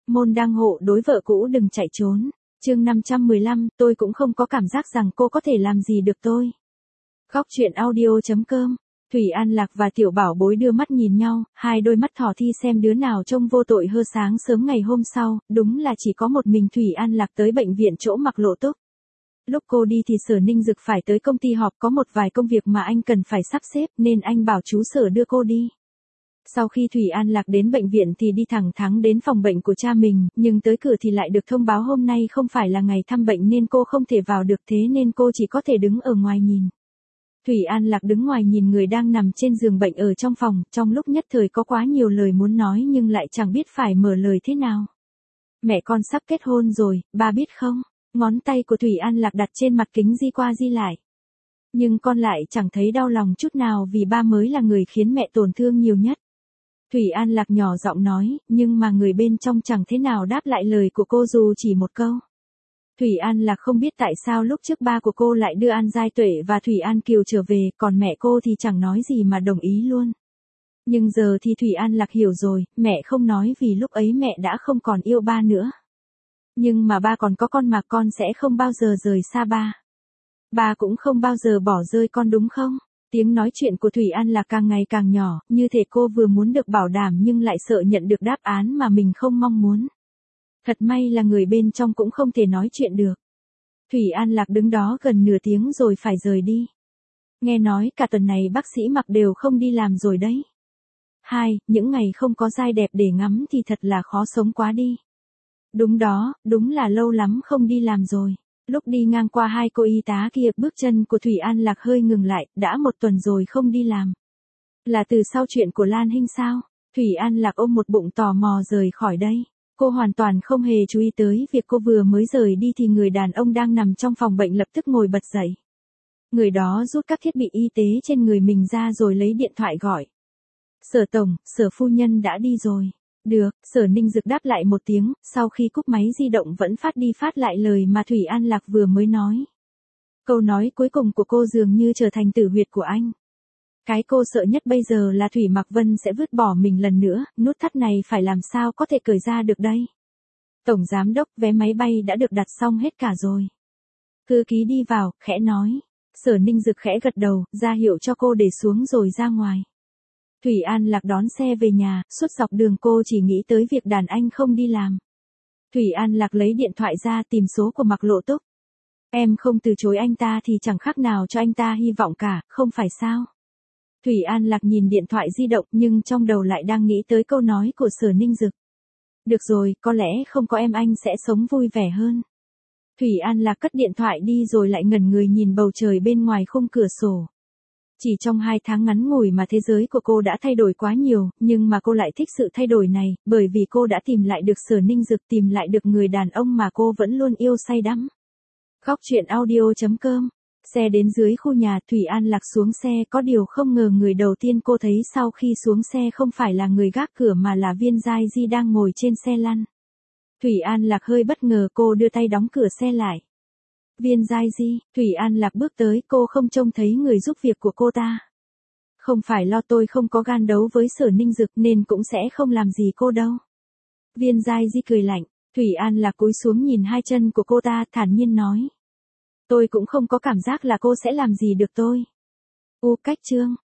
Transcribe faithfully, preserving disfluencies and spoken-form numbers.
Môn đăng hộ đối vợ cũ đừng chạy trốn. Chương năm trăm mười lăm, tôi cũng không có cảm giác rằng cô có thể làm gì được tôi. Góc truyện audio chấm com. Thủy An Lạc và Tiểu Bảo Bối đưa mắt nhìn nhau, hai đôi mắt thỏ thi xem đứa nào trông vô tội hơn. Sáng sớm ngày hôm sau, đúng là chỉ có một mình Thủy An Lạc tới bệnh viện chỗ Mạc Lộ Túc. Lúc cô đi thì Sở Ninh Dực phải tới công ty họp, có một vài công việc mà anh cần phải sắp xếp nên anh bảo chú Sở đưa cô đi. Sau khi Thủy An Lạc đến bệnh viện thì đi thẳng thắn đến phòng bệnh của cha mình, nhưng tới cửa thì lại được thông báo hôm nay không phải là ngày thăm bệnh nên cô không thể vào được, thế nên cô chỉ có thể đứng ở ngoài nhìn. Thủy An Lạc đứng ngoài nhìn người đang nằm trên giường bệnh ở trong phòng, trong lúc nhất thời có quá nhiều lời muốn nói nhưng lại chẳng biết phải mở lời thế nào. Mẹ con sắp kết hôn rồi, ba biết không? Ngón tay của Thủy An Lạc đặt trên mặt kính di qua di lại. Nhưng con lại chẳng thấy đau lòng chút nào vì ba mới là người khiến mẹ tổn thương nhiều nhất. Thủy An Lạc nhỏ giọng nói, nhưng mà người bên trong chẳng thế nào đáp lại lời của cô dù chỉ một câu. Thủy An Lạc không biết tại sao lúc trước ba của cô lại đưa An Giai Tuệ và Thủy An Kiều trở về, còn mẹ cô thì chẳng nói gì mà đồng ý luôn. Nhưng giờ thì Thủy An Lạc hiểu rồi, mẹ không nói vì lúc ấy mẹ đã không còn yêu ba nữa. Nhưng mà ba còn có con mà con sẽ không bao giờ rời xa ba. Ba cũng không bao giờ bỏ rơi con đúng không? Tiếng nói chuyện của Thủy An Lạc càng ngày càng nhỏ, như thể cô vừa muốn được bảo đảm nhưng lại sợ nhận được đáp án mà mình không mong muốn. Thật may là người bên trong cũng không thể nói chuyện được. Thủy An Lạc đứng đó gần nửa tiếng rồi phải rời đi. Nghe nói cả tuần này bác sĩ Mặc đều không đi làm rồi đấy. Hai, những ngày không có giai đẹp để ngắm thì thật là khó sống quá đi. Đúng đó, đúng là lâu lắm không đi làm rồi. Lúc đi ngang qua hai cô y tá kia, bước chân của Thủy An Lạc hơi ngừng lại, đã một tuần rồi không đi làm. Là từ sau chuyện của Lan Hinh sao? Thủy An Lạc ôm một bụng tò mò rời khỏi đây. Cô hoàn toàn không hề chú ý tới việc cô vừa mới rời đi thì người đàn ông đang nằm trong phòng bệnh lập tức ngồi bật dậy. Người đó rút các thiết bị y tế trên người mình ra rồi lấy điện thoại gọi. Sở tổng, Sở phu nhân đã đi rồi. Được, Sở Ninh Dực đáp lại một tiếng, sau khi cúp máy di động vẫn phát đi phát lại lời mà Thủy An Lạc vừa mới nói. Câu nói cuối cùng của cô dường như trở thành tử huyệt của anh. Cái cô sợ nhất bây giờ là Thủy Mạc Vân sẽ vứt bỏ mình lần nữa, nút thắt này phải làm sao có thể cởi ra được đây. Tổng giám đốc, vé máy bay đã được đặt xong hết cả rồi. Thư ký đi vào, khẽ nói. Sở Ninh Dực khẽ gật đầu, ra hiệu cho cô để xuống rồi ra ngoài. Thủy An Lạc đón xe về nhà, suốt dọc đường cô chỉ nghĩ tới việc đàn anh không đi làm. Thủy An Lạc lấy điện thoại ra tìm số của Mạc Lộ Túc. Em không từ chối anh ta thì chẳng khác nào cho anh ta hy vọng cả, không phải sao? Thủy An Lạc nhìn điện thoại di động nhưng trong đầu lại đang nghĩ tới câu nói của Sở Ninh Dực. Được rồi, có lẽ không có em anh sẽ sống vui vẻ hơn. Thủy An Lạc cất điện thoại đi rồi lại ngẩn người nhìn bầu trời bên ngoài khung cửa sổ. Chỉ trong hai tháng ngắn ngủi mà thế giới của cô đã thay đổi quá nhiều, nhưng mà cô lại thích sự thay đổi này, bởi vì cô đã tìm lại được Sở Ninh Dực, tìm lại được người đàn ông mà cô vẫn luôn yêu say đắm. Góc truyện audio chấm com. Xe đến dưới khu nhà, Thủy An Lạc xuống xe, có điều không ngờ người đầu tiên cô thấy sau khi xuống xe không phải là người gác cửa mà là Viên Giai Di đang ngồi trên xe lăn. Thủy An Lạc hơi bất ngờ, cô đưa tay đóng cửa xe lại. Viên Giai Di, Thủy An Lạc bước tới, cô không trông thấy người giúp việc của cô ta. Không phải lo, tôi không có gan đấu với Sở Ninh Dực nên cũng sẽ không làm gì cô đâu. Viên Giai Di cười lạnh, Thủy An Lạc cúi xuống nhìn hai chân của cô ta, thản nhiên nói. Tôi cũng không có cảm giác là cô sẽ làm gì được tôi. U cách chương.